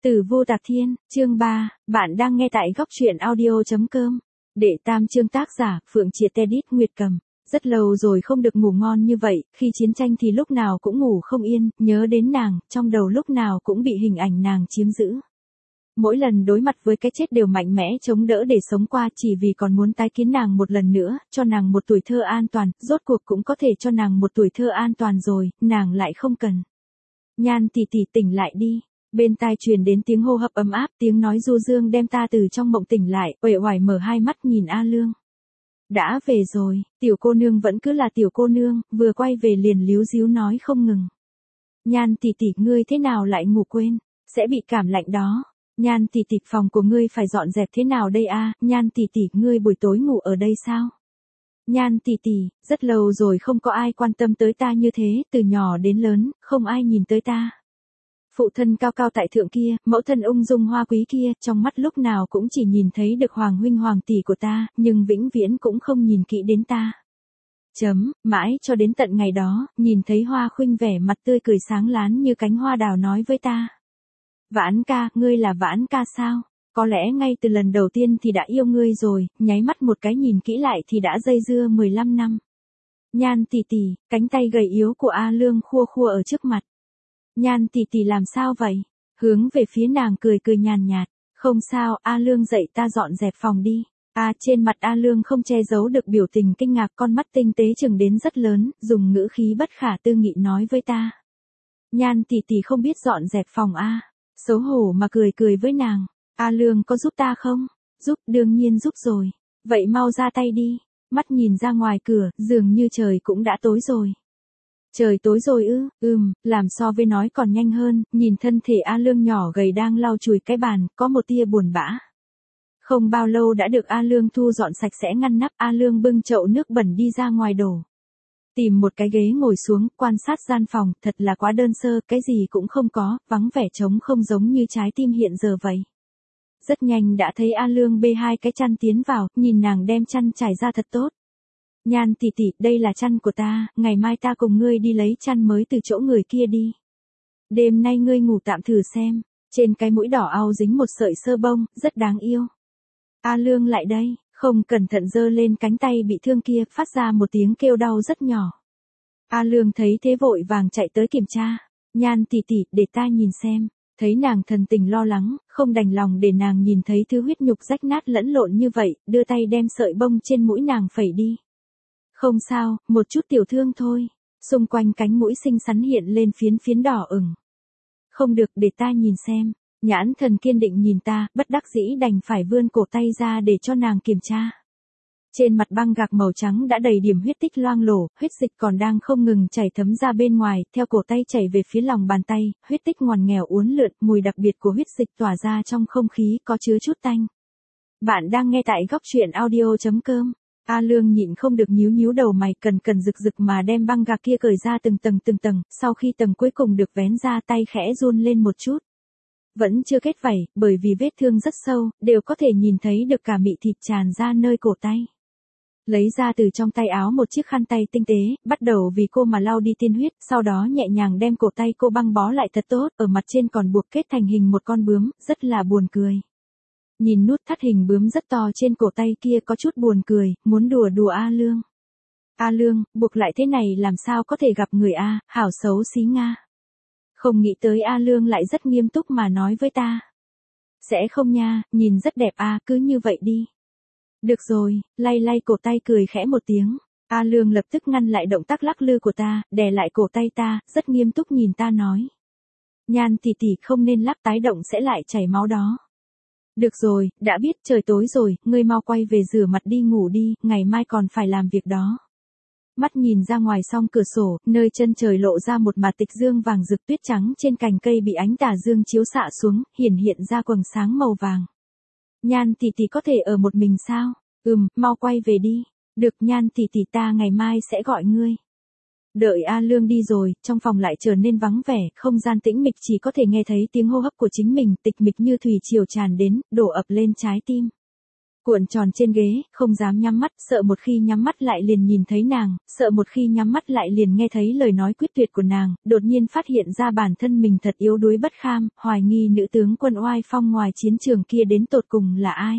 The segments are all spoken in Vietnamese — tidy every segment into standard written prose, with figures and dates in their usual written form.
Tử Vô Tạc Thiên, chương 3, bạn đang nghe tại góc truyện audio.com. Đệ tam chương tác giả, Phượng Triệt Edit Nguyệt Cầm. Rất lâu rồi không được ngủ ngon như vậy, khi chiến tranh thì lúc nào cũng ngủ không yên, nhớ đến nàng, trong đầu lúc nào cũng bị hình ảnh nàng chiếm giữ. Mỗi lần đối mặt với cái chết đều mạnh mẽ chống đỡ để sống qua chỉ vì còn muốn tái kiến nàng một lần nữa, cho nàng một tuổi thơ an toàn, rốt cuộc cũng có thể cho nàng một tuổi thơ an toàn rồi, nàng lại không cần. Nhan tỷ tỷ tỉnh lại đi. Bên tai truyền đến tiếng hô hấp ấm áp, tiếng nói du dương đem ta từ trong mộng tỉnh lại, uể oải mở hai mắt nhìn A Lương. Đã về rồi, tiểu cô nương vẫn cứ là tiểu cô nương, vừa quay về liền líu díu nói không ngừng. Nhan tỷ tỷ, ngươi thế nào lại ngủ quên, sẽ bị cảm lạnh đó. Nhan tỷ tỷ, phòng của ngươi phải dọn dẹp thế nào đây a? Nhan tỷ tỷ, ngươi buổi tối ngủ ở đây sao? Nhan tỷ tỷ, rất lâu rồi không có ai quan tâm tới ta như thế, từ nhỏ đến lớn, không ai nhìn tới ta. Phụ thân cao cao tại thượng kia, mẫu thân ung dung hoa quý kia, trong mắt lúc nào cũng chỉ nhìn thấy được hoàng huynh hoàng tỷ của ta, nhưng vĩnh viễn cũng không nhìn kỹ đến ta. Mãi cho đến tận ngày đó, nhìn thấy Hoa Khuynh vẻ mặt tươi cười sáng láng như cánh hoa đào nói với ta. Vãn ca, ngươi là Vãn ca sao? Có lẽ ngay từ lần đầu tiên thì đã yêu ngươi rồi, nháy mắt một cái nhìn kỹ lại thì đã dây dưa 15 năm. Nhan tỷ tỷ, cánh tay gầy yếu của A Lương khua khua ở trước mặt. Nhan tỷ tỷ làm sao vậy? Hướng về phía nàng cười cười nhàn nhạt. Không sao, A Lương dậy ta dọn dẹp phòng đi. Trên mặt A Lương không che giấu được biểu tình kinh ngạc, con mắt tinh tế chừng đến rất lớn, dùng ngữ khí bất khả tư nghị nói với ta. Nhan tỷ tỷ không biết dọn dẹp phòng a? Xấu hổ mà cười cười với nàng. A Lương có giúp ta không? Giúp, đương nhiên giúp rồi. Vậy mau ra tay đi. Mắt nhìn ra ngoài cửa, dường như trời cũng đã tối rồi. Trời tối rồi ư? Làm so với nói còn nhanh hơn, nhìn thân thể A Lương nhỏ gầy đang lau chùi cái bàn, có một tia buồn bã. Không bao lâu đã được A Lương thu dọn sạch sẽ ngăn nắp, A Lương bưng chậu nước bẩn đi ra ngoài đổ. Tìm một cái ghế ngồi xuống, quan sát gian phòng, thật là quá đơn sơ, cái gì cũng không có, vắng vẻ trống không giống như trái tim hiện giờ vậy. Rất nhanh đã thấy A Lương bê hai cái chăn tiến vào, nhìn nàng đem chăn trải ra thật tốt. Nhan tỷ tỷ, đây là chăn của ta, ngày mai ta cùng ngươi đi lấy chăn mới từ chỗ người kia đi. Đêm nay ngươi ngủ tạm thử xem, trên cái mũi đỏ au dính một sợi sơ bông, rất đáng yêu. A Lương lại đây, không cẩn thận giơ lên cánh tay bị thương kia, phát ra một tiếng kêu đau rất nhỏ. A Lương thấy thế vội vàng chạy tới kiểm tra. Nhan tỷ tỷ, để ta nhìn xem. Thấy nàng thần tình lo lắng, không đành lòng để nàng nhìn thấy thứ huyết nhục rách nát lẫn lộn như vậy, đưa tay đem sợi bông trên mũi nàng phẩy đi. Không sao, một chút tiểu thương thôi. Xung quanh cánh mũi xinh xắn hiện lên phiến phiến đỏ ửng. Không được, để ta nhìn xem. Nhãn thần kiên định nhìn ta, bất đắc dĩ đành phải vươn cổ tay ra để cho nàng kiểm tra. Trên mặt băng gạc màu trắng đã đầy điểm huyết tích loang lổ, huyết dịch còn đang không ngừng chảy thấm ra bên ngoài, theo cổ tay chảy về phía lòng bàn tay, huyết tích ngoằn nghèo uốn lượn, mùi đặc biệt của huyết dịch tỏa ra trong không khí có chứa chút tanh. Bạn đang nghe tại góc truyện audio.com. A Lương nhịn không được nhíu nhíu đầu mày, cần rực rực mà đem băng gạc kia cởi ra từng tầng, sau khi tầng cuối cùng được vén ra, tay khẽ run lên một chút. Vẫn chưa kết vảy, bởi vì vết thương rất sâu, đều có thể nhìn thấy được cả mị thịt tràn ra nơi cổ tay. Lấy ra từ trong tay áo một chiếc khăn tay tinh tế, bắt đầu vì cô mà lau đi tiên huyết, sau đó nhẹ nhàng đem cổ tay cô băng bó lại thật tốt, ở mặt trên còn buộc kết thành hình một con bướm, rất là buồn cười. Nhìn nút thắt hình bướm rất to trên cổ tay kia có chút buồn cười, muốn đùa A Lương. A Lương, buộc lại thế này làm sao có thể gặp người a, hảo xấu xí nga. Không nghĩ tới A Lương lại rất nghiêm túc mà nói với ta. Sẽ không nha, nhìn rất đẹp a, cứ như vậy đi. Được rồi, lay cổ tay cười khẽ một tiếng. A Lương lập tức ngăn lại động tác lắc lư của ta, đè lại cổ tay ta, rất nghiêm túc nhìn ta nói. Nhan tỷ tỷ, không nên lắc, tái động sẽ lại chảy máu đó. Được rồi, đã biết, trời tối rồi, ngươi mau quay về rửa mặt đi, ngủ đi, ngày mai còn phải làm việc đó. Mắt nhìn ra ngoài song cửa sổ, nơi chân trời lộ ra một mạt tịch dương vàng rực, tuyết trắng trên cành cây bị ánh tà dương chiếu xạ xuống, hiện ra quầng sáng màu vàng. Nhan tỷ tỷ có thể ở một mình sao? Mau quay về đi. Được Nhan tỷ tỷ, ta ngày mai sẽ gọi ngươi. Đợi A Lương đi rồi, trong phòng lại trở nên vắng vẻ, không gian tĩnh mịch, chỉ có thể nghe thấy tiếng hô hấp của chính mình, tịch mịch như thủy triều tràn đến, đổ ập lên trái tim. Cuộn tròn trên ghế, không dám nhắm mắt, sợ một khi nhắm mắt lại liền nhìn thấy nàng, sợ một khi nhắm mắt lại liền nghe thấy lời nói quyết tuyệt của nàng, đột nhiên phát hiện ra bản thân mình thật yếu đuối bất kham, hoài nghi nữ tướng quân oai phong ngoài chiến trường kia đến tột cùng là ai.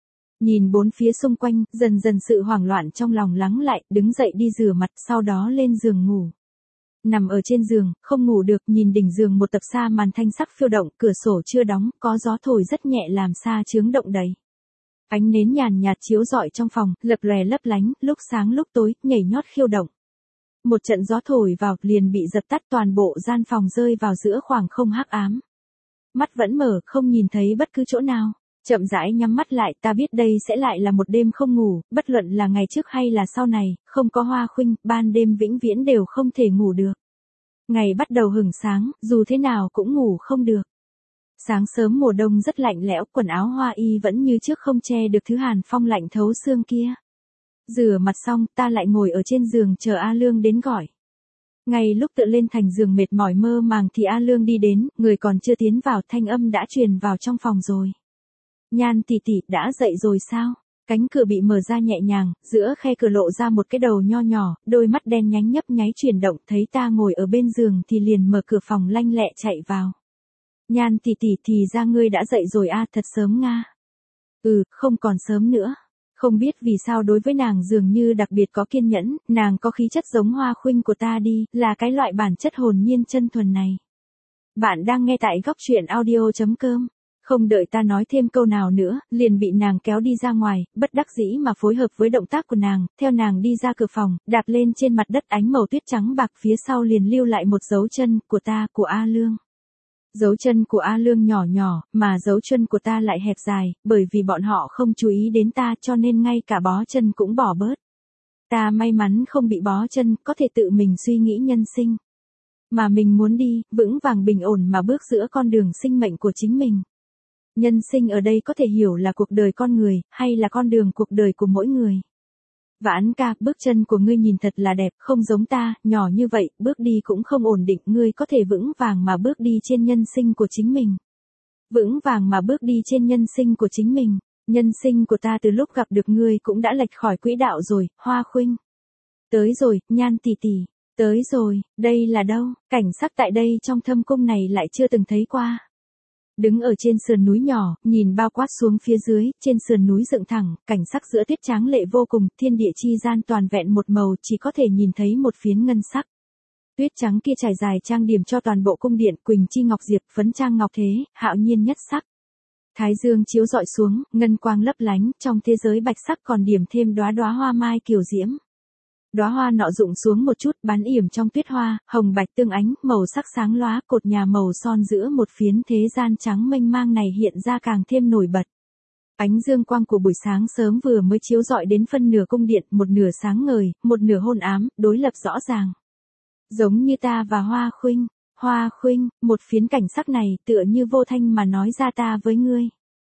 Nhìn bốn phía xung quanh, dần dần sự hoảng loạn trong lòng lắng lại, đứng dậy đi rửa mặt, sau đó lên giường ngủ. Nằm ở trên giường, không ngủ được, nhìn đỉnh giường một tập sa màn thanh sắc phiêu động, cửa sổ chưa đóng, có gió thổi rất nhẹ làm sa chướng động đầy. Ánh nến nhàn nhạt chiếu rọi trong phòng, lập lòe lấp lánh, lúc sáng lúc tối, nhảy nhót khiêu động. Một trận gió thổi vào, liền bị dập tắt, toàn bộ gian phòng rơi vào giữa khoảng không hắc ám. Mắt vẫn mở, không nhìn thấy bất cứ chỗ nào. Chậm rãi nhắm mắt lại, ta biết đây sẽ lại là một đêm không ngủ, bất luận là ngày trước hay là sau này, không có Hoa Khuynh, ban đêm vĩnh viễn đều không thể ngủ được. Ngày bắt đầu hửng sáng, dù thế nào cũng ngủ không được. Sáng sớm mùa đông rất lạnh lẽo, quần áo Hoa Y vẫn như trước không che được thứ hàn phong lạnh thấu xương kia. Rửa mặt xong, ta lại ngồi ở trên giường chờ A Lương đến gọi. Ngay lúc tựa lên thành giường mệt mỏi mơ màng thì A Lương đi đến, người còn chưa tiến vào, thanh âm đã truyền vào trong phòng rồi. Nhan tỷ tỷ, đã dậy rồi sao? Cánh cửa bị mở ra nhẹ nhàng, giữa khe cửa lộ ra một cái đầu nho nhỏ, đôi mắt đen nhánh nhấp nháy chuyển động, thấy ta ngồi ở bên giường thì liền mở cửa phòng lanh lẹ chạy vào. Nhan tỷ tỷ, thì ra ngươi đã dậy rồi a, thật sớm nga. Không còn sớm nữa. Không biết vì sao đối với nàng dường như đặc biệt có kiên nhẫn, nàng có khí chất giống Hoa Khuynh của ta đi, là cái loại bản chất hồn nhiên chân thuần này. Bạn đang nghe tại góc truyện audio.com. Không đợi ta nói thêm câu nào nữa, liền bị nàng kéo đi ra ngoài, bất đắc dĩ mà phối hợp với động tác của nàng, theo nàng đi ra cửa phòng, đạp lên trên mặt đất ánh màu tuyết trắng bạc, phía sau liền lưu lại một dấu chân của ta, của A Lương. Dấu chân của A Lương nhỏ nhỏ, mà dấu chân của ta lại hẹp dài, bởi vì bọn họ không chú ý đến ta cho nên ngay cả bó chân cũng bỏ bớt. Ta may mắn không bị bó chân, có thể tự mình suy nghĩ nhân sinh. Mà mình muốn đi, vững vàng bình ổn mà bước giữa con đường sinh mệnh của chính mình. Nhân sinh ở đây có thể hiểu là cuộc đời con người, hay là con đường cuộc đời của mỗi người. Vãn ca, bước chân của ngươi nhìn thật là đẹp, không giống ta, nhỏ như vậy, bước đi cũng không ổn định, ngươi có thể vững vàng mà bước đi trên nhân sinh của chính mình. Vững vàng mà bước đi trên nhân sinh của chính mình. Nhân sinh của ta từ lúc gặp được ngươi cũng đã lệch khỏi quỹ đạo rồi, Hoa Khuynh. Tới rồi, Nhan tỷ tỷ. Tới rồi, đây là đâu? Cảnh sắc tại đây trong thâm cung này lại chưa từng thấy qua. Đứng ở trên sườn núi nhỏ, nhìn bao quát xuống phía dưới, trên sườn núi dựng thẳng, cảnh sắc giữa tuyết tráng lệ vô cùng, thiên địa chi gian toàn vẹn một màu, chỉ có thể nhìn thấy một phiến ngân sắc. Tuyết trắng kia trải dài trang điểm cho toàn bộ cung điện, quỳnh chi ngọc diệp, phấn trang ngọc thế, hạo nhiên nhất sắc. Thái dương chiếu rọi xuống, ngân quang lấp lánh, trong thế giới bạch sắc còn điểm thêm đóa đóa hoa mai kiều diễm. Đóa hoa nọ rụng xuống một chút, bán yểm trong tuyết hoa, hồng bạch tương ánh, màu sắc sáng lóa, cột nhà màu son giữa một phiến thế gian trắng mênh mang này hiện ra càng thêm nổi bật. Ánh dương quang của buổi sáng sớm vừa mới chiếu rọi đến phân nửa cung điện, một nửa sáng ngời, một nửa hôn ám, đối lập rõ ràng. Giống như ta và Hoa Khuynh, một phiến cảnh sắc này tựa như vô thanh mà nói ra ta với ngươi.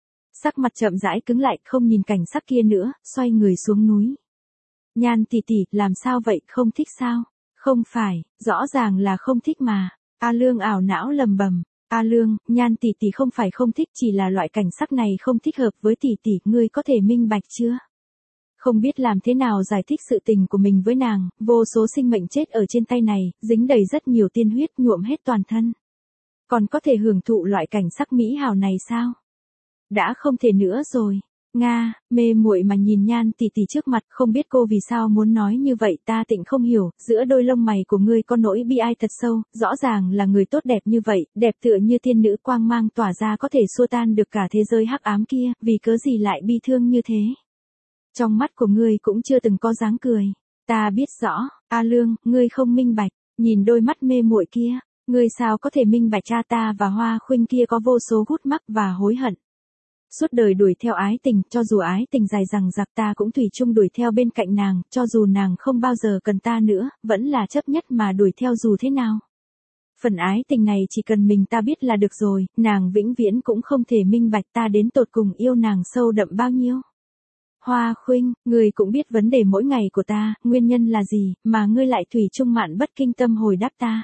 Sắc mặt chậm rãi cứng lại, không nhìn cảnh sắc kia nữa, xoay người xuống núi. Nhan tỷ tỷ, làm sao vậy, không thích sao? Không phải, rõ ràng là không thích mà. A Lương ảo não lầm bầm. A Lương, Nhan tỷ tỷ không phải không thích, chỉ là loại cảnh sắc này không thích hợp với tỷ tỷ, ngươi có thể minh bạch chưa? Không biết làm thế nào giải thích sự tình của mình với nàng, vô số sinh mệnh chết ở trên tay này, dính đầy rất nhiều tiên huyết nhuộm hết toàn thân. Còn có thể hưởng thụ loại cảnh sắc mỹ hào này sao? Đã không thể nữa rồi. Nga, mê muội mà nhìn Nhan tỷ tỷ trước mặt, không biết cô vì sao muốn nói như vậy, ta tịnh không hiểu, giữa đôi lông mày của ngươi có nỗi bi ai thật sâu, rõ ràng là người tốt đẹp như vậy, đẹp tựa như thiên nữ quang mang tỏa ra có thể xua tan được cả thế giới hắc ám kia, vì cớ gì lại bi thương như thế? Trong mắt của ngươi cũng chưa từng có dáng cười. Ta biết rõ, A Lương, ngươi không minh bạch, nhìn đôi mắt mê muội kia, ngươi sao có thể minh bạch cha ta và Hoa Khuynh kia có vô số gút mắc và hối hận. Suốt đời đuổi theo ái tình, cho dù ái tình dài dằng dặc ta cũng thủy chung đuổi theo bên cạnh nàng, cho dù nàng không bao giờ cần ta nữa, vẫn là chấp nhất mà đuổi theo dù thế nào. Phần ái tình này chỉ cần mình ta biết là được rồi, nàng vĩnh viễn cũng không thể minh bạch ta đến tột cùng yêu nàng sâu đậm bao nhiêu. Hoa Khuynh, ngươi cũng biết vấn đề mỗi ngày của ta, nguyên nhân là gì, mà ngươi lại thủy chung mạn bất kinh tâm hồi đáp ta.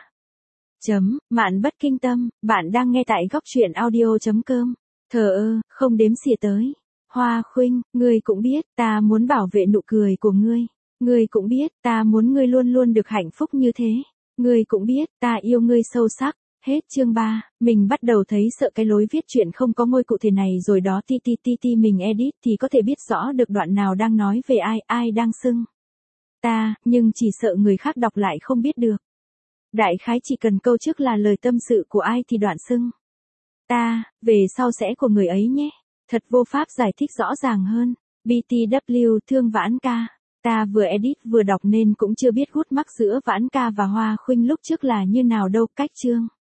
Mạn bất kinh tâm, bạn đang nghe tại góc truyện audio.com. Thờ ơ, không đếm xỉa tới. Hoa Khuynh, ngươi cũng biết, ta muốn bảo vệ nụ cười của ngươi. Ngươi cũng biết, ta muốn ngươi luôn luôn được hạnh phúc như thế. Ngươi cũng biết, ta yêu ngươi sâu sắc. Hết chương 3, mình bắt đầu thấy sợ cái lối viết truyện không có môi cụ thể này rồi đó ti mình edit thì có thể biết rõ được đoạn nào đang nói về ai đang xưng ta, nhưng chỉ sợ người khác đọc lại không biết được. Đại khái chỉ cần câu trước là lời tâm sự của ai thì đoạn xưng ta, về sau sẽ của người ấy nhé. Thật vô pháp giải thích rõ ràng hơn. BTW thương Vãn ca. Ta vừa edit vừa đọc nên cũng chưa biết gút mắc giữa Vãn ca và Hoa Khuynh lúc trước là như nào đâu. Cách chương